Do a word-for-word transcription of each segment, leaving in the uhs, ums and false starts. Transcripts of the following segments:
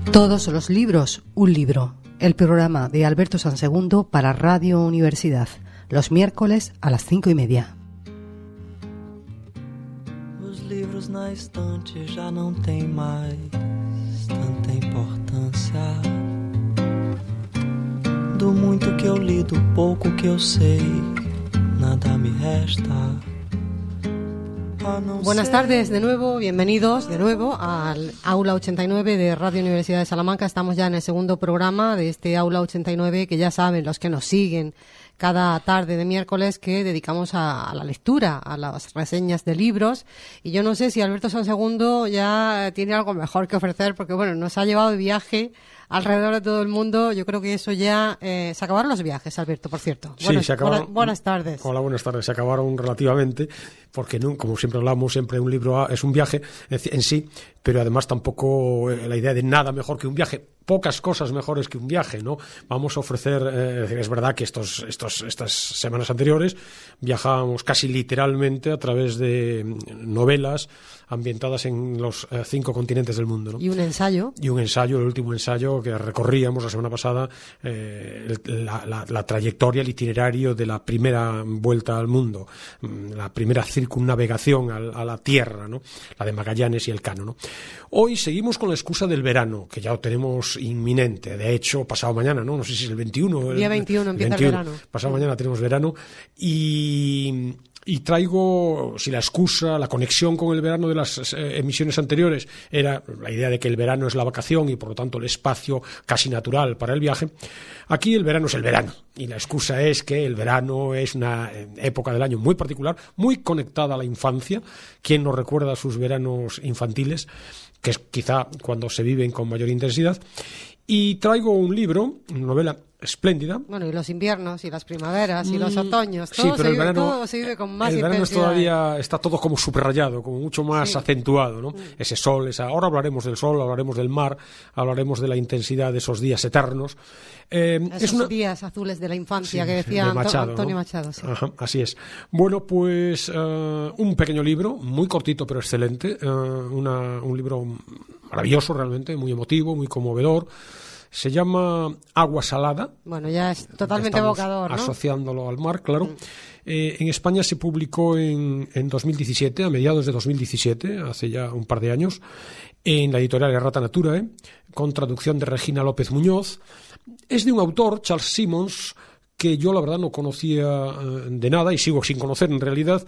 Todos los libros, un libro. El programa de Alberto Sansegundo para Radio Universidad. Los miércoles a las cinco y media. Os livros na estante já não têm mais tanta importância. Do muito que eu li, do pouco que eu sei, nada me resta. Buenas tardes de nuevo, bienvenidos de nuevo al Aula ochenta y nueve de Radio Universidad de Salamanca. Estamos ya en el segundo programa de este Aula ochenta y nueve, que ya saben los que nos siguen cada tarde de miércoles que dedicamos a, a la lectura, a las reseñas de libros. Y yo no sé si Alberto Sansegundo ya tiene algo mejor que ofrecer, porque bueno, nos ha llevado de viaje alrededor de todo el mundo. Yo creo que eso ya... Eh, se acabaron los viajes, Alberto, por cierto. Sí, buenas, se acabaron. Buenas, buenas tardes. Hola, buenas tardes. Se acabaron relativamente, porque no, como siempre hablamos, siempre un libro es un viaje en sí, pero además tampoco la idea de nada mejor que un viaje. Pocas cosas mejores que un viaje, ¿no? Vamos a ofrecer, eh, es verdad que estos, estos, estas semanas anteriores viajábamos casi literalmente a través de novelas ambientadas en los eh, cinco continentes del mundo, ¿no? Y un ensayo. Y un ensayo, el último ensayo que recorríamos la semana pasada, eh, la, la, la trayectoria, el itinerario de la primera vuelta al mundo, la primera circunnavegación a, a la Tierra, ¿no? La de Magallanes y Elcano, ¿no? Hoy seguimos con la excusa del verano, que ya lo tenemos inminente. De hecho, pasado mañana, ¿no? No sé si es el veintiuno. El día veintiuno empieza el verano. Pasado mañana tenemos verano. Y... Y traigo, si la excusa, la conexión con el verano de las eh, emisiones anteriores era la idea de que el verano es la vacación y por lo tanto el espacio casi natural para el viaje, aquí el verano es el verano. Y la excusa es que el verano es una época del año muy particular, muy conectada a la infancia. ¿Quién nos recuerda sus veranos infantiles? Que es quizá cuando se viven con mayor intensidad. Y traigo un libro, una novela espléndida. Bueno, y los inviernos, y las primaveras, y los otoños, todo, sí, pero se, el vive, verano, todo se vive con más el verano intensidad. todavía está todo como subrayado, como mucho más sí. acentuado, ¿no? Mm. Ese sol, esa... ahora hablaremos del sol, hablaremos del mar, hablaremos de la intensidad de esos días eternos. Eh, esos es una... días azules de la infancia sí, que decía de Machado, Antonio ¿no? Machado. Sí. Ajá, así es. Bueno, pues uh, un pequeño libro, muy cortito pero excelente, uh, una, un libro maravilloso realmente, muy emotivo, muy conmovedor. Se llama Agua Salada. Bueno, ya es totalmente evocador, ¿no? Asociándolo al mar, claro. Mm. Eh, en España se publicó en, en dos mil diecisiete, a mediados de dos mil diecisiete, hace ya un par de años, en la editorial Errata Naturae, con traducción de Regina López Muñoz. Es de un autor, Charles Simmons, que yo la verdad no conocía de nada y sigo sin conocer en realidad.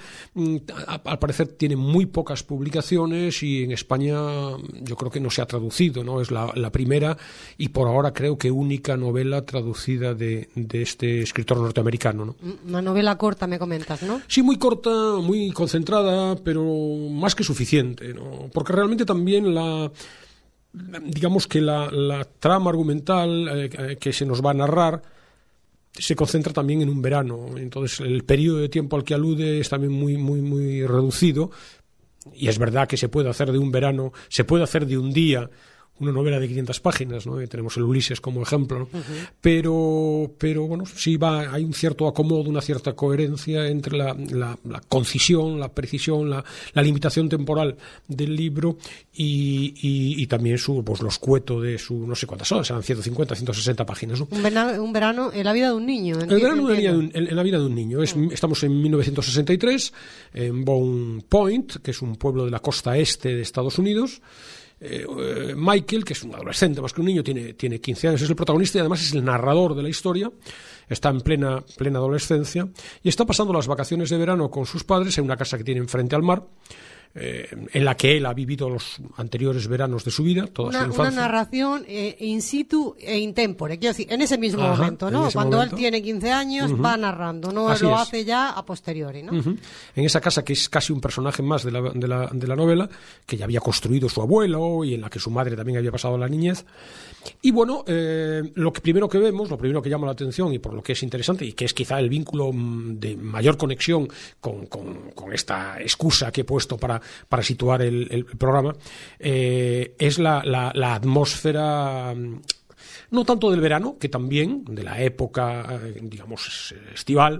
Al parecer tiene muy pocas publicaciones y en España yo creo que no se ha traducido, ¿no? Es la, la primera y por ahora creo que única novela traducida de, de este escritor norteamericano, ¿no? Una novela corta me comentas, ¿no? Sí, muy corta, muy concentrada, pero más que suficiente, ¿no? Porque realmente también la... digamos que la, la trama argumental eh, que se nos va a narrar se concentra también en un verano, entonces el periodo de tiempo al que alude es también muy muy muy reducido y es verdad que se puede hacer de un verano, se puede hacer de un día una novela de quinientas páginas, ¿no? Tenemos el Ulises como ejemplo, ¿no? Uh-huh. pero pero bueno, sí va, hay un cierto acomodo, una cierta coherencia entre la, la, la concisión, la precisión, la, la limitación temporal del libro y, y, y también su, pues, lo escueto de su, no sé cuántas son, serán ciento cincuenta, ciento sesenta páginas, ¿no? Un verano, un verano en la vida de un niño. El verano en la, un, en la vida de un niño. Es, uh-huh. Estamos en mil novecientos sesenta y tres, en Boone Point, que es un pueblo de la costa este de Estados Unidos. Eh, Michael, que es un adolescente más que un niño, tiene, tiene quince años, es el protagonista y además es el narrador de la historia. Está en plena, plena adolescencia y está pasando las vacaciones de verano con sus padres en una casa que tienen frente al mar, eh, en la que él ha vivido los anteriores veranos de su vida, toda una, su infancia. Una narración eh, in situ e in tempore, quiero decir, en ese mismo Ajá, momento, ¿no? Cuando momento. él tiene quince años, uh-huh. va narrando, no Así lo es. hace ya a posteriori, ¿no? Uh-huh. En esa casa que es casi un personaje más de la, de, la, de la novela, que ya había construido su abuelo y en la que su madre también había pasado la niñez. Y bueno, eh, lo que primero que vemos, lo primero que llama la atención y por lo que es interesante y que es quizá el vínculo de mayor conexión con, con, con esta excusa que he puesto para, para situar el, el programa, eh, es la, la, la atmósfera no tanto del verano, que también, de la época, digamos, estival,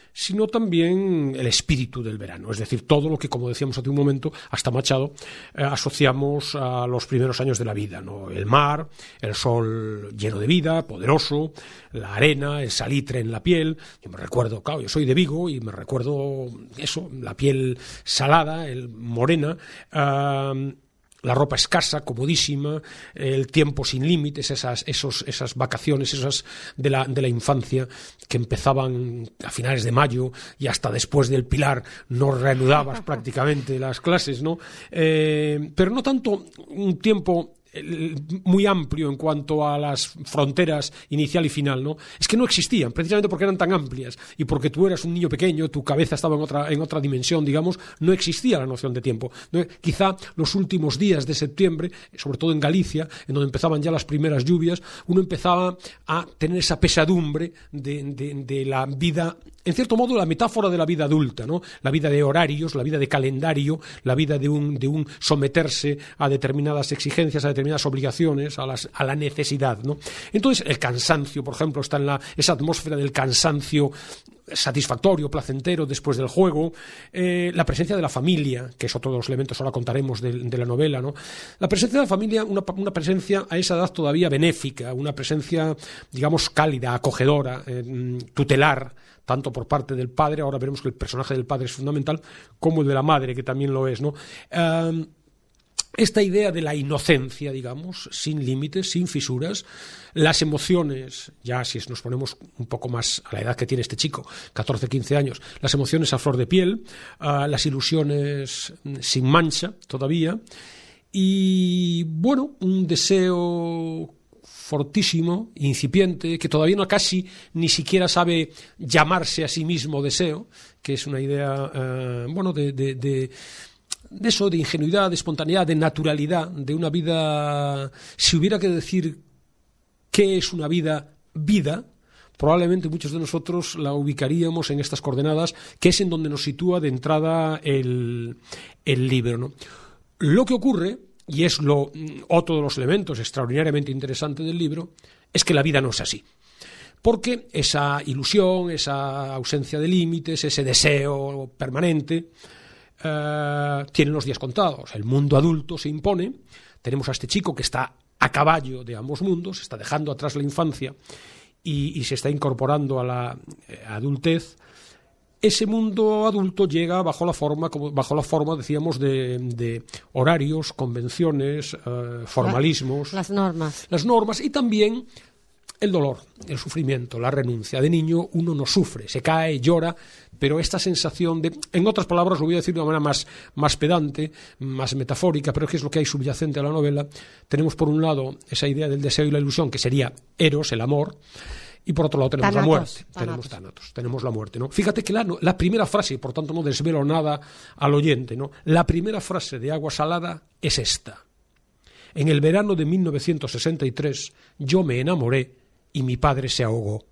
sino también el espíritu del verano, es decir, todo lo que, como decíamos hace un momento, hasta Machado, eh, asociamos a los primeros años de la vida, ¿no? El mar, el sol lleno de vida, poderoso, la arena, el salitre en la piel. Yo me recuerdo, claro, yo soy de Vigo y me recuerdo eso, la piel salada, el morena, uh, la ropa escasa, comodísima, el tiempo sin límites, esas, esos, esas vacaciones, esas de la, de la infancia que empezaban a finales de mayo y hasta después del Pilar no reanudabas prácticamente las clases, ¿no? Eh, pero no tanto un tiempo muy amplio en cuanto a las fronteras inicial y final, ¿no? Es que no existían, precisamente porque eran tan amplias y porque tú eras un niño pequeño, tu cabeza estaba en otra, en otra dimensión, digamos, no existía la noción de tiempo, ¿no? Quizá los últimos días de septiembre, sobre todo en Galicia, en donde empezaban ya las primeras lluvias, uno empezaba a tener esa pesadumbre de, de, de la vida, en cierto modo la metáfora de la vida adulta, ¿no? La vida de horarios, la vida de calendario, la vida de un, de un someterse a determinadas exigencias, a determinadas obligaciones, a, las, a la necesidad, ¿no? Entonces el cansancio, por ejemplo, está en la, esa atmósfera del cansancio satisfactorio, placentero después del juego, eh, la presencia de la familia, que es otro de los elementos, ahora contaremos de, de la novela, ¿no? La presencia de la familia, una, una presencia a esa edad todavía benéfica, una presencia, digamos, cálida, acogedora, eh, tutelar, tanto por parte del padre, ahora veremos que el personaje del padre es fundamental, como el de la madre, que también lo es, ¿no? Eh, Esta idea de la inocencia, digamos, sin límites, sin fisuras, las emociones, ya si nos ponemos un poco más a la edad que tiene este chico, catorce, quince años, las emociones a flor de piel, uh, las ilusiones sin mancha todavía, y bueno, un deseo fortísimo, incipiente, que todavía no casi ni siquiera sabe llamarse a sí mismo deseo, que es una idea, uh, bueno, de... de, de de eso, de ingenuidad, de espontaneidad, de naturalidad, de una vida. Si hubiera que decir qué es una vida, vida, probablemente muchos de nosotros la ubicaríamos en estas coordenadas, que es en donde nos sitúa de entrada el, el libro, ¿no? Lo que ocurre, y es lo, otro de los elementos extraordinariamente interesantes del libro, es que la vida no es así. Porque esa ilusión, esa ausencia de límites, ese deseo permanente, Uh, tienen los días contados. El mundo adulto se impone. Tenemos a este chico que está a caballo de ambos mundos, está dejando atrás la infancia y, y se está incorporando a la eh, adultez. Ese mundo adulto llega bajo la forma, como, bajo la forma, decíamos, de, de horarios, convenciones, uh, formalismos, las normas, las normas y también el dolor, el sufrimiento, la renuncia. De niño uno no sufre, se cae, llora, pero esta sensación de, en otras palabras, lo voy a decir de una manera más, más pedante, más metafórica, pero es que es lo que hay subyacente a la novela. Tenemos por un lado esa idea del deseo y la ilusión, que sería Eros, el amor, y por otro lado tenemos Tánatos, la muerte, tánatos. tenemos Tánatos, tenemos la muerte, ¿no? Fíjate que la, la primera frase, y por tanto no desvelo nada al oyente, ¿no? La primera frase de Agua Salada es esta: en el verano de mil novecientos sesenta y tres yo me enamoré y mi padre se ahogó.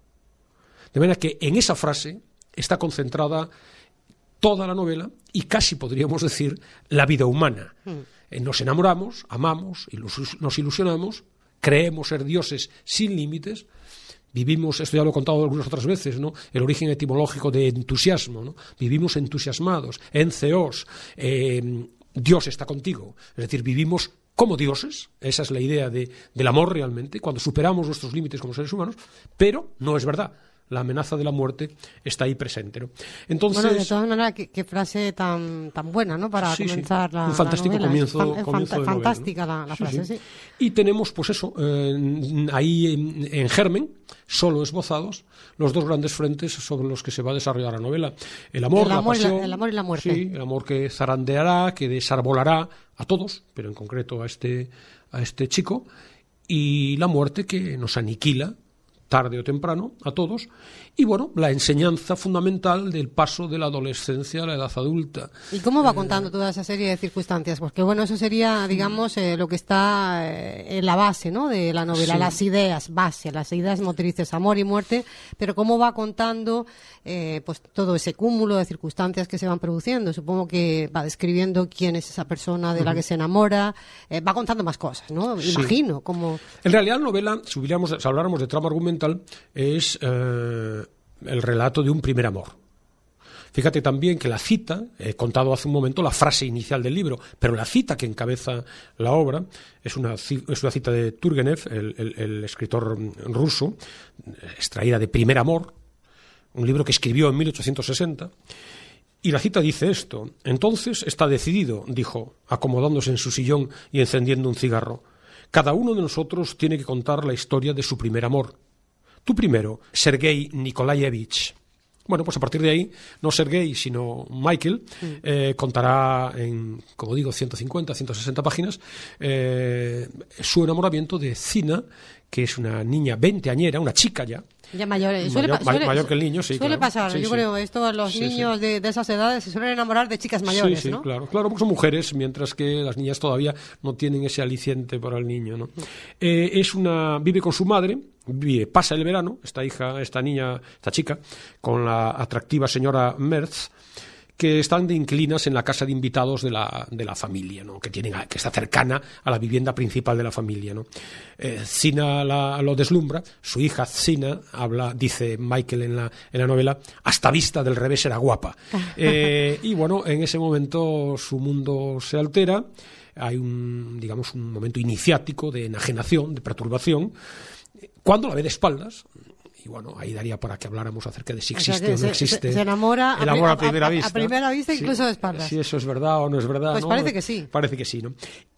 De manera que en esa frase está concentrada toda la novela y casi podríamos decir la vida humana. Mm. Nos enamoramos, amamos, ilus- nos ilusionamos, creemos ser dioses sin límites, vivimos, esto ya lo he contado algunas otras veces, ¿no? El origen etimológico de entusiasmo, ¿no? Vivimos entusiasmados, enceos, eh, Dios está contigo, es decir, vivimos como dioses, esa es la idea de, del amor realmente, cuando superamos nuestros límites como seres humanos, pero no es verdad. La amenaza de la muerte está ahí presente, ¿no? Entonces, bueno, de todas maneras, qué, qué frase tan tan buena, ¿no? Para sí, comenzar sí. la Un fantástico la novela. comienzo, es fan, comienzo es de fantástica novela, ¿no? la, la sí, frase, sí. sí. Y tenemos, pues eso, eh, ahí en, en germen, solo esbozados, los dos grandes frentes sobre los que se va a desarrollar la novela. El amor, el amor la pasión. Y la, el amor y la muerte. Sí, el amor que zarandeará, que desarbolará a todos, pero en concreto a este, a este chico, y la muerte que nos aniquila tarde o temprano, a todos, y bueno, la enseñanza fundamental del paso de la adolescencia a la edad adulta. ¿Y cómo va contando toda esa serie de circunstancias? Porque bueno, eso sería, digamos, eh, lo que está eh, en la base, ¿no?, de la novela, sí. Las ideas base, las ideas motrices, amor y muerte, pero cómo va contando eh, pues todo ese cúmulo de circunstancias que se van produciendo. Supongo que va describiendo quién es esa persona de uh-huh. la que se enamora, eh, va contando más cosas, ¿no? Sí. Imagino, como... En realidad la novela, si, hubiéramos, si habláramos de trama argumental, es eh, el relato de un primer amor. Fíjate también que la cita, he contado hace un momento la frase inicial del libro, pero la cita que encabeza la obra es una, es una cita de Turgenev, el, el, el escritor ruso, extraída de Primer Amor, un libro que escribió en mil ochocientos sesenta, y la cita dice esto: entonces está decidido, dijo, acomodándose en su sillón y encendiendo un cigarro. Cada uno de nosotros tiene que contar la historia de su primer amor. Tú primero, Sergei Nikolaevich. Bueno, pues a partir de ahí, no Sergei, sino Michael, eh, contará en, como digo, ciento cincuenta, ciento sesenta páginas, eh, su enamoramiento de Zina, que es una niña veinteañera, una chica ya. Ya mayor, suele, mayor, suele, mayor que el niño, sí. Suele claro. pasar, sí, yo sí. creo, esto a los sí, niños sí. De, de esas edades se suelen enamorar de chicas mayores, sí, sí, ¿no? claro, claro, porque son mujeres, mientras que las niñas todavía no tienen ese aliciente para el niño, ¿no? Eh, es una, vive con su madre, vive, pasa el verano, esta hija, esta niña, esta chica, con la atractiva señora Merz, que están de inquilinas en la casa de invitados de la, de la familia, ¿no? que, tienen, que está cercana a la vivienda principal de la familia, ¿no? Eh, Zina la, lo deslumbra, su hija Zina habla, dice Michael en la, en la novela, hasta vista del revés era guapa. Eh, y bueno, en ese momento su mundo se altera, hay un, digamos, un momento iniciático de enajenación, de perturbación, cuando la ve de espaldas. Y bueno, ahí daría para que habláramos acerca de si existe o, sea, o no se, existe. Se, se enamora el amor a, a primera a, vista. A primera vista, sí, incluso de espaldas. Si eso es verdad o no es verdad. Pues ¿no? parece que sí. Parece que sí, ¿no?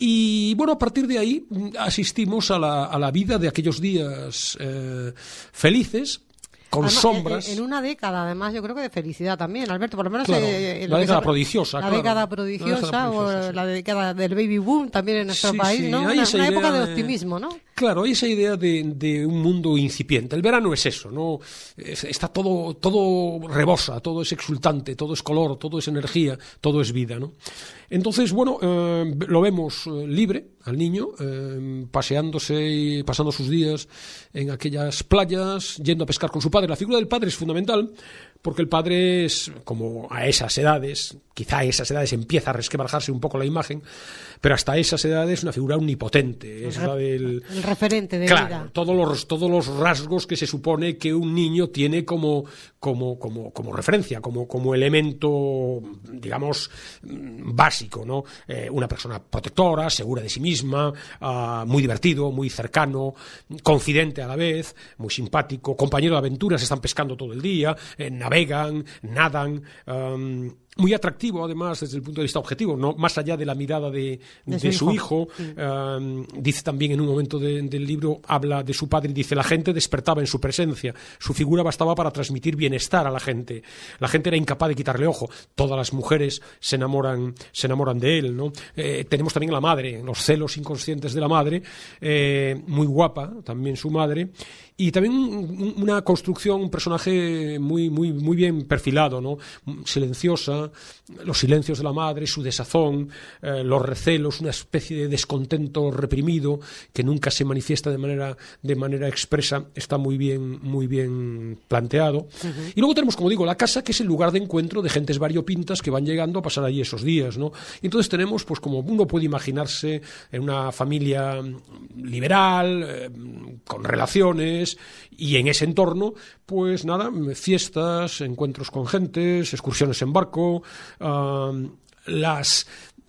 Y bueno, a partir de ahí asistimos a la, a la vida de aquellos días eh, felices, con además, sombras. En, en una década, además, yo creo que de felicidad también, Alberto, por lo menos... Claro, eh, la década se, prodigiosa, La claro. década prodigiosa, la década prodigiosa, o sí. La década del baby boom también en nuestro sí, país, sí. ¿no? Hay Una, esa una idea época de de optimismo, ¿no? Claro, hay esa idea de, de un mundo incipiente. El verano es eso, ¿no? Es, está todo, todo rebosa, todo es exultante, todo es color, todo es energía, todo es vida, ¿no? Entonces, bueno, eh, lo vemos eh, libre al niño, eh, paseándose y pasando sus días en aquellas playas, yendo a pescar con su padre. La figura del padre es fundamental, porque el padre es, como a esas edades, quizá a esas edades empieza a resquebrajarse un poco la imagen, pero hasta esas edades es una figura omnipotente. Es la del, el referente de claro, vida. Todos los, todos los rasgos que se supone que un niño tiene como, como, como, como referencia, como, como elemento, digamos, básico, ¿no? Eh, una persona protectora, segura de sí misma, uh, muy divertido, muy cercano, confidente a la vez, muy simpático, compañero de aventuras, están pescando todo el día, eh, navegan, nadan, um, muy atractivo además desde el punto de vista objetivo, no más allá de la mirada de, de, de su hijo, hijo. Sí. Um, dice también en un momento de, del libro, habla de su padre y dice: la gente despertaba en su presencia, su figura bastaba para transmitir bienestar a la gente, la gente era incapaz de quitarle ojo, todas las mujeres se enamoran, se enamoran de él, ¿no? Eh, tenemos también a la madre, los celos inconscientes de la madre, eh, muy guapa también su madre, y también un, una construcción, un personaje muy, muy, muy bien perfilado, ¿no? Silenciosa, los silencios de la madre, su desazón, eh, los recelos, una especie de descontento reprimido que nunca se manifiesta de manera, de manera expresa, está muy bien, muy bien planteado. Uh-huh. Y luego tenemos, como digo, la casa, que es el lugar de encuentro de gentes variopintas que van llegando a pasar allí esos días, ¿no? Y entonces tenemos, pues como uno puede imaginarse, en una familia liberal, eh, con relaciones, y en ese entorno, pues nada, fiestas, encuentros con gentes, excursiones en barco, uh, las...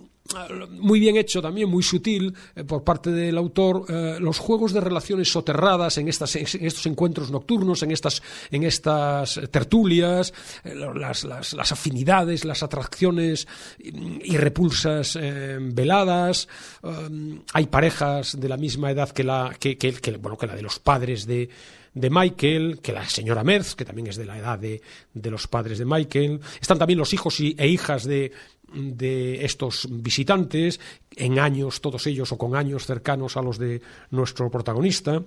muy bien hecho también, muy sutil eh, por parte del autor, eh, los juegos de relaciones soterradas en, estas, en estos encuentros nocturnos, en estas, en estas tertulias, eh, las, las, las afinidades, las atracciones y repulsas eh, veladas. Um, hay parejas de la misma edad que la, que, que, que, bueno, que la de los padres de de Michael, que la señora Merz, que también es de la edad de, de los padres de Michael. Están también los hijos y, e hijas de, de estos visitantes, en años, todos ellos, o con años cercanos a los de nuestro protagonista.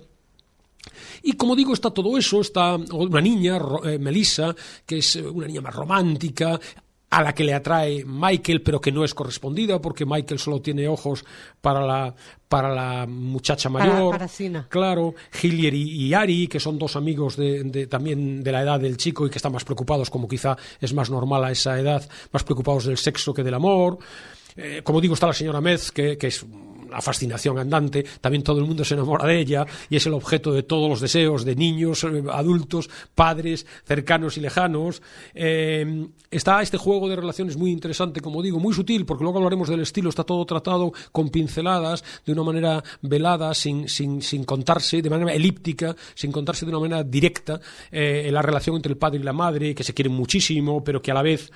Y como digo, está todo eso, está una niña, eh, Melissa, que es una niña más romántica, a la que le atrae Michael, pero que no es correspondida, porque Michael solo tiene ojos para la, para la muchacha mayor. Para, para Sina. Claro, Hillier y, y Ari, que son dos amigos de, de, también de la edad del chico y que están más preocupados, como quizá es más normal a esa edad, más preocupados del sexo que del amor. Eh, como digo, está la señora Merz, que, que es la fascinación andante, también todo el mundo se enamora de ella y es el objeto de todos los deseos de niños, adultos, padres, cercanos y lejanos. Eh, está este juego de relaciones muy interesante, como digo, muy sutil, porque luego hablaremos del estilo, está todo tratado con pinceladas, de una manera velada, sin, sin, sin contarse, de manera elíptica, sin contarse de una manera directa, eh, la relación entre el padre y la madre, que se quieren muchísimo, pero que a la vez...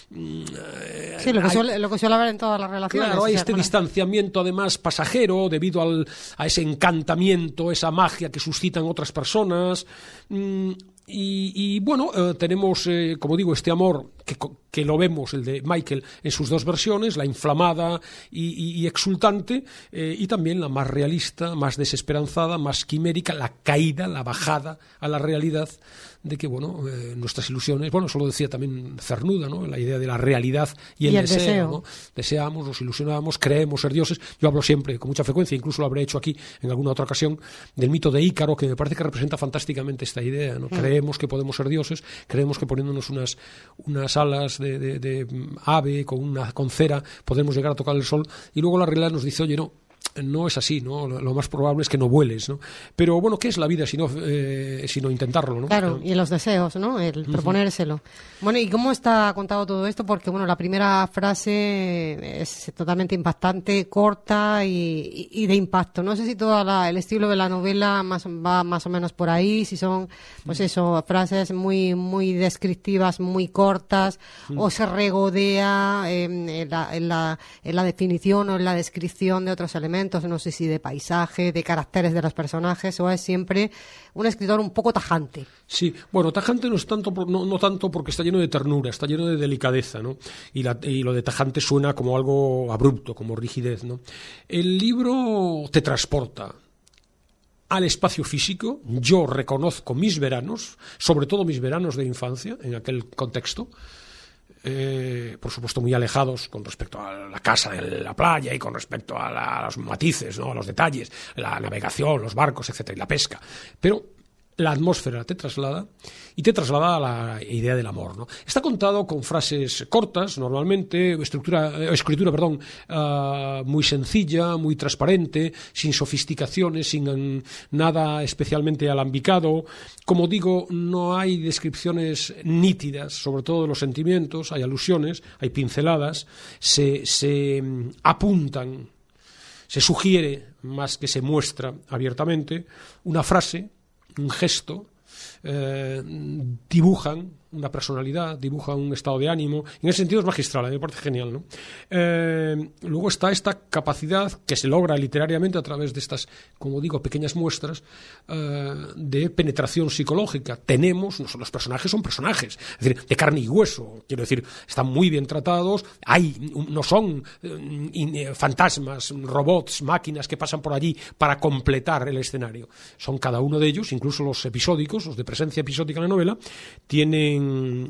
Sí, lo que, suele, lo que suele haber en todas las relaciones. Claro, hay o sea, este bueno. distanciamiento además pasajero debido al, a ese encantamiento, esa magia que suscitan otras personas. Mm, y, y bueno, eh, tenemos, eh, como digo, este amor que, que lo vemos, el de Michael, en sus dos versiones, la inflamada y, y, y exultante, eh, y también la más realista, más desesperanzada, más quimérica, la caída, la bajada a la realidad de que, bueno, eh, nuestras ilusiones, bueno, eso lo decía también Cernuda, ¿no? La idea de la realidad y el, y el deseo, deseo. ¿no? Deseamos, nos ilusionamos, creemos ser dioses. Yo hablo siempre, con mucha frecuencia, incluso lo habré hecho aquí en alguna otra ocasión, del mito de Ícaro, que me parece que representa fantásticamente esta idea, ¿no? Mm. Creemos que podemos ser dioses, creemos que poniéndonos unas, unas alas de, de, de ave con, una, con cera podemos llegar a tocar el sol, y luego la realidad nos dice, oye, no, no es así, ¿no? Lo más probable es que no vueles, ¿no? Pero bueno, ¿qué es la vida sino, eh, sino intentarlo, ¿no? Claro, y los deseos, ¿no? El proponérselo. Uh-huh. Bueno, ¿y cómo está contado todo esto? Porque, bueno, la primera frase es totalmente impactante, corta y, y de impacto. No sé si todo la, el estilo de la novela más, va más o menos por ahí, si son, pues eso, frases muy muy descriptivas, muy cortas, uh-huh. o se regodea en, en, la, en, la, en la definición o en la descripción de otros elementos. No sé si de paisaje, de caracteres de los personajes, o es siempre un escritor un poco tajante. Sí, bueno, tajante no es tanto, no, no tanto porque está lleno de ternura, está lleno de delicadeza, ¿no? Y, la, y lo de tajante suena como algo abrupto, como rigidez, ¿no? El libro te transporta al espacio físico. Yo reconozco mis veranos, sobre todo mis veranos de infancia, en aquel contexto. Eh, por supuesto muy alejados con respecto a la casa de la playa y con respecto a, la, a los matices, ¿no? A los detalles, la navegación, los barcos, etcétera, y la pesca, pero la atmósfera te traslada y te traslada a la idea del amor, ¿no? Está contado con frases cortas, normalmente, estructura, escritura, perdón, uh, muy sencilla, muy transparente, sin sofisticaciones, sin um, nada especialmente alambicado. Como digo, no hay descripciones nítidas, sobre todo de los sentimientos, hay alusiones, hay pinceladas, se, se um, apuntan, se sugiere más que se muestra abiertamente una frase, un gesto, eh, dibujan una personalidad, dibujan un estado de ánimo. En ese sentido es magistral, a mí me parece genial, ¿no? Eh, luego está esta capacidad que se logra literariamente a través de estas, como digo, pequeñas muestras eh, de penetración psicológica. Tenemos, no, los personajes son personajes, es decir, de carne y hueso, quiero decir, están muy bien tratados, hay, no son eh, in, eh, fantasmas, robots, máquinas que pasan por allí para completar el escenario. Son cada uno de ellos, incluso los episódicos, los de presencia episódica en la novela, tienen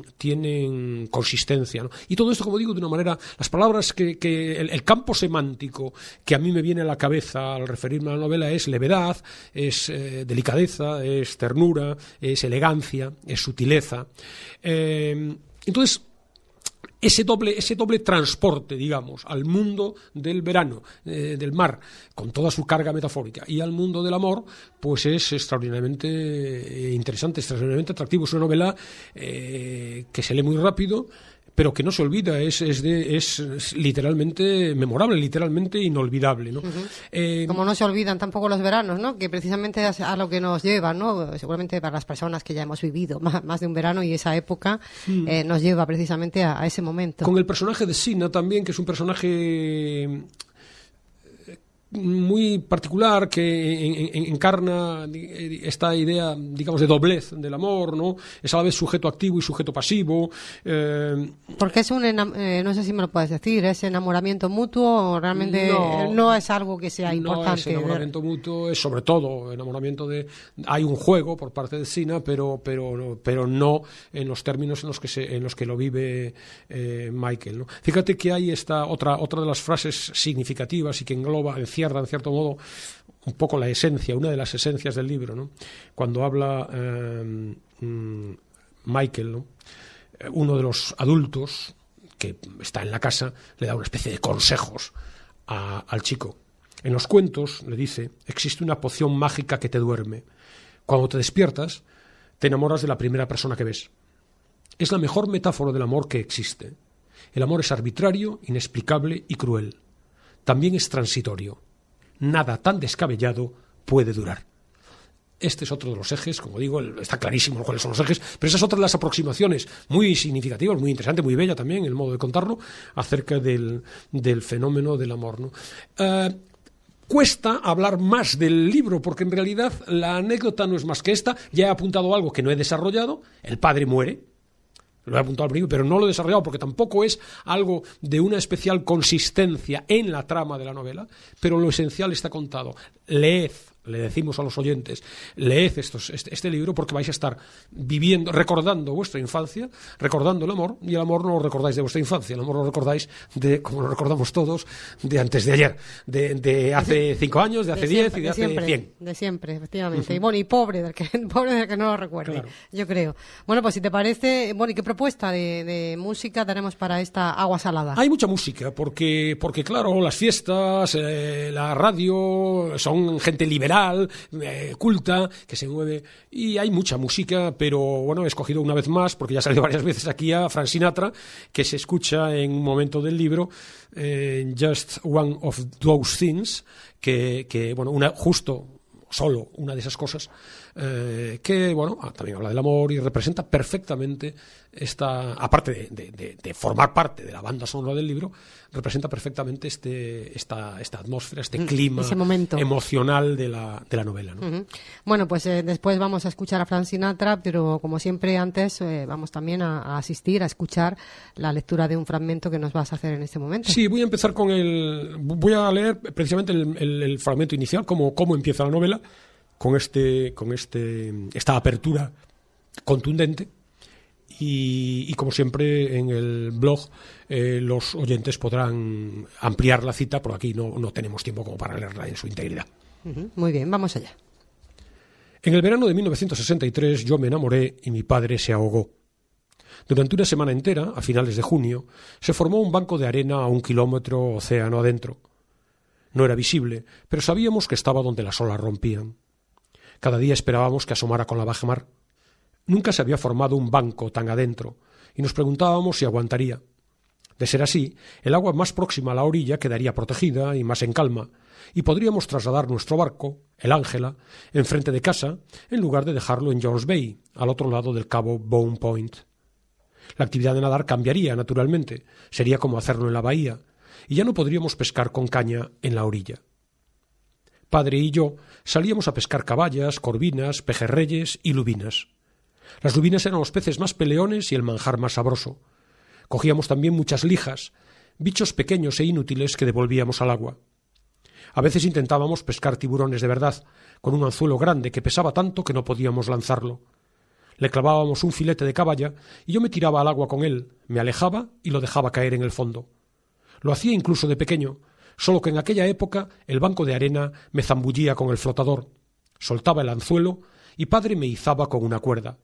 tienen consistencia, ¿no? Y todo esto, como digo, de una manera, las palabras que, que el, el campo semántico que a mí me viene a la cabeza al referirme a la novela es levedad, es eh, delicadeza, es ternura, es elegancia, es sutileza. Eh, entonces, ese doble, ese doble transporte, digamos, al mundo del verano, eh, del mar, con toda su carga metafórica, y al mundo del amor, pues es extraordinariamente interesante, extraordinariamente atractivo. Es una novela eh, que se lee muy rápido, pero que no se olvida, es, es, de, es, es literalmente memorable, literalmente inolvidable, ¿no? Uh-huh. Eh, Como no se olvidan tampoco los veranos, ¿no? Que precisamente es a lo que nos lleva, ¿no? Seguramente para las personas que ya hemos vivido más, más de un verano y esa época mm. eh, nos lleva precisamente a, a ese momento. Con el personaje de Sina también, que es un personaje muy particular que encarna esta idea, digamos, de doblez del amor, ¿no? Es a la vez sujeto activo y sujeto pasivo. Eh... Porque es un, eh, no sé si me lo puedes decir, ¿es enamoramiento mutuo o realmente no, no es algo que sea importante? No es enamoramiento mutuo, es sobre todo enamoramiento de... Hay un juego por parte de Sina, pero, pero, pero no en los términos en los que, se, en los que lo vive eh, Michael, ¿no? Fíjate que hay esta otra, otra de las frases significativas y que engloba, encierra en cierto modo un poco la esencia, una de las esencias del libro, ¿no? Cuando habla eh, Michael, ¿no? Uno de los adultos que está en la casa le da una especie de consejos a, al chico. En los cuentos, le dice, existe una poción mágica que te duerme. Cuando te despiertas, te enamoras de la primera persona que ves. Es la mejor metáfora del amor que existe. El amor es arbitrario, inexplicable y cruel. También es transitorio. Nada tan descabellado puede durar. Este es otro de los ejes, como digo, está clarísimo cuáles son los ejes, pero esa es otra de las aproximaciones muy significativas, muy interesante, muy bella también, el modo de contarlo, acerca del, del fenómeno del amor, ¿no? Uh, Cuesta hablar más del libro, porque en realidad la anécdota no es más que esta. Ya he apuntado algo que no he desarrollado. El padre muere. Lo he apuntado al principio, pero no lo he desarrollado porque tampoco es algo de una especial consistencia en la trama de la novela, pero lo esencial está contado. Leed, le decimos a los oyentes, leed estos, este, este libro porque vais a estar viviendo, recordando vuestra infancia, recordando el amor, y el amor no lo recordáis de vuestra infancia, el amor lo recordáis de, como lo recordamos todos, de antes de ayer, de, de hace cinco años, de hace diez y de, de hace siempre, cien. De siempre, efectivamente. Uh-huh. Y bueno, y pobre del que, pobre del que no lo recuerde, claro. Yo creo. Bueno, pues si te parece, bueno, ¿y qué propuesta de, de música daremos para esta agua salada? Hay mucha música, porque, porque claro, las fiestas, eh, la radio, son gente liberal, Eh, culta, que se mueve, y hay mucha música, pero bueno, he escogido una vez más, porque ya ha salido varias veces aquí, a Frank Sinatra, que se escucha en un momento del libro, eh, Just One of Those Things, que, que bueno, una, justo, solo una de esas cosas, eh, que bueno, también habla del amor y representa perfectamente esta, aparte de, de, de, de formar parte de la banda sonora del libro, representa perfectamente este, esta, esta atmósfera, este clima emocional de la, de la novela, ¿no? Uh-huh. Bueno, pues eh, después vamos a escuchar a Frank Sinatra, pero como siempre antes eh, vamos también a, a asistir, a escuchar la lectura de un fragmento que nos vas a hacer en este momento. Sí, voy a empezar con el... Voy a leer precisamente el, el, el fragmento inicial, cómo, cómo empieza la novela, con este, con este, esta apertura contundente. Y, y como siempre en el blog eh, los oyentes podrán ampliar la cita, porque aquí no, no tenemos tiempo como para leerla en su integridad. Uh-huh. Muy bien, vamos allá. En el verano de mil novecientos sesenta y tres yo me enamoré y mi padre se ahogó. Durante una semana entera, a finales de junio, se formó un banco de arena a un kilómetro océano adentro. No era visible, pero sabíamos que estaba donde las olas rompían. Cada día esperábamos que asomara con la bajamar. Nunca se había formado un banco tan adentro, y nos preguntábamos si aguantaría. De ser así, el agua más próxima a la orilla quedaría protegida y más en calma, y podríamos trasladar nuestro barco, el Ángela, enfrente de casa, en lugar de dejarlo en Jones Bay, al otro lado del cabo Bone Point. La actividad de nadar cambiaría, naturalmente, sería como hacerlo en la bahía, y ya no podríamos pescar con caña en la orilla. Padre y yo salíamos a pescar caballas, corvinas, pejerreyes y lubinas. Las lubinas eran los peces más peleones y el manjar más sabroso. Cogíamos también muchas lijas, bichos pequeños e inútiles que devolvíamos al agua. A veces intentábamos pescar tiburones de verdad, con un anzuelo grande que pesaba tanto que no podíamos lanzarlo. Le clavábamos un filete de caballa y yo me tiraba al agua con él, me alejaba y lo dejaba caer en el fondo. Lo hacía incluso de pequeño, solo que en aquella época el banco de arena me zambullía con el flotador, soltaba el anzuelo y padre me izaba con una cuerda.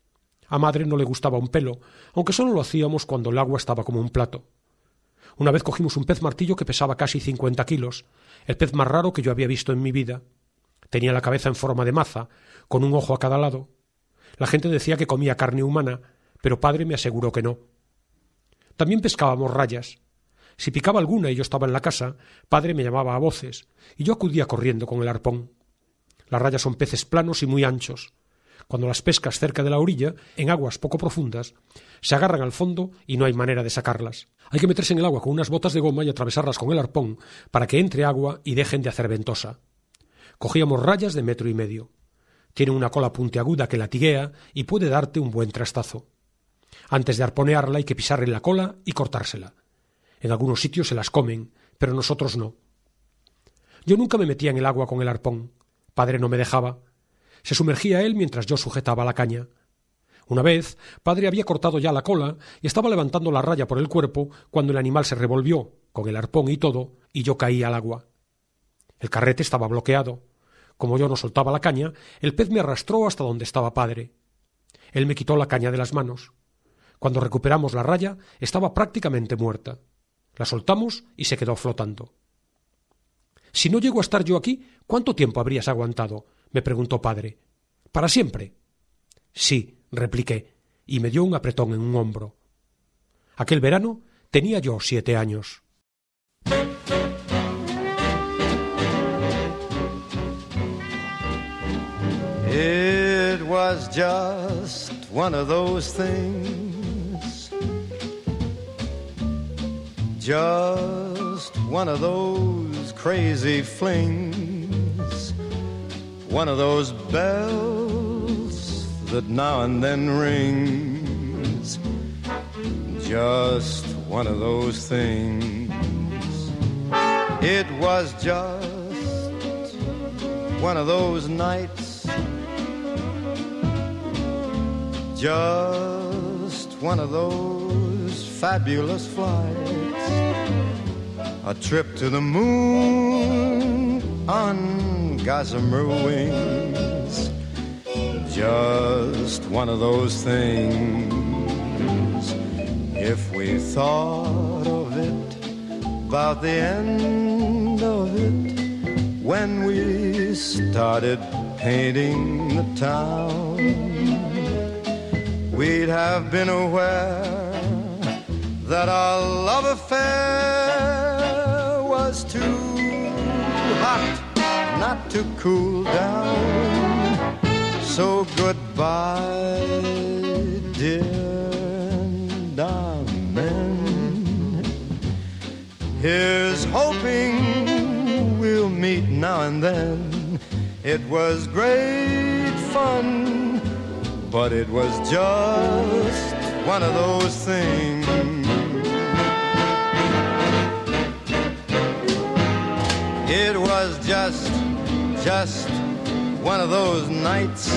A madre no le gustaba un pelo, aunque solo lo hacíamos cuando el agua estaba como un plato. Una vez cogimos un pez martillo que pesaba casi cincuenta kilos, el pez más raro que yo había visto en mi vida. Tenía la cabeza en forma de maza, con un ojo a cada lado. La gente decía que comía carne humana, pero padre me aseguró que no. También pescábamos rayas. Si picaba alguna y yo estaba en la casa, padre me llamaba a voces, y yo acudía corriendo con el arpón. Las rayas son peces planos y muy anchos. Cuando las pescas cerca de la orilla, en aguas poco profundas, se agarran al fondo y no hay manera de sacarlas. Hay que meterse en el agua con unas botas de goma y atravesarlas con el arpón para que entre agua y dejen de hacer ventosa. Cogíamos rayas de metro y medio. Tiene una cola puntiaguda que latiguea y puede darte un buen trastazo. Antes de arponearla hay que pisarle la cola y cortársela. En algunos sitios se las comen, pero nosotros no. Yo nunca me metía en el agua con el arpón. Padre no me dejaba. Se sumergía él mientras yo sujetaba la caña. Una vez, padre había cortado ya la cola y estaba levantando la raya por el cuerpo cuando el animal se revolvió, con el arpón y todo, y yo caí al agua. El carrete estaba bloqueado. Como yo no soltaba la caña, el pez me arrastró hasta donde estaba padre. Él me quitó la caña de las manos. Cuando recuperamos la raya, estaba prácticamente muerta. La soltamos y se quedó flotando. Si no llego a estar yo aquí, ¿cuánto tiempo habrías aguantado?, me preguntó padre. ¿Para siempre? Sí, repliqué, y me dio un apretón en un hombro. Aquel verano tenía yo siete años. It was just one of those things, just one of those crazy flings, one of those bells that now and then rings, just one of those things. It was just one of those nights, just one of those fabulous flights, a trip to the moon on gossamer wings, just one of those things. If we thought of it, about the end of it, when we started painting the town, we'd have been aware that our love affair was too hot not to cool down. So goodbye, dear, and amen. Here's hoping we'll meet now and then. It was great fun, but it was just one of those things. It was just, just one of those nights,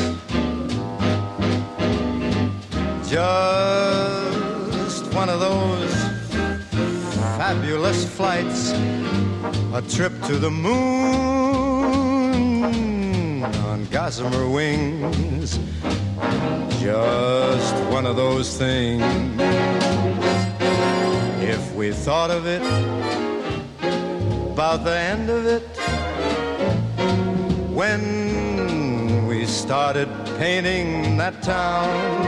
just one of those fabulous flights, a trip to the moon on gossamer wings, just one of those things. If we thought of it, about the end of it, when we started painting that town,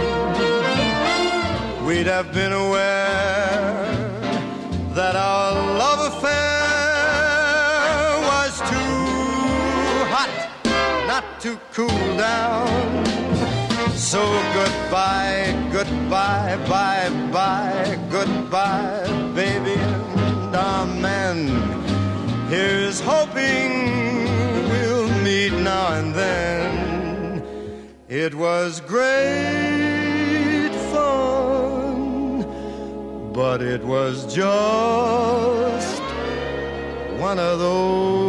we'd have been aware that our love affair was too hot not to cool down. So goodbye, goodbye, bye, bye, goodbye, baby, and amen. Here's hoping we'll meet now and then. It was great fun, but it was just one of those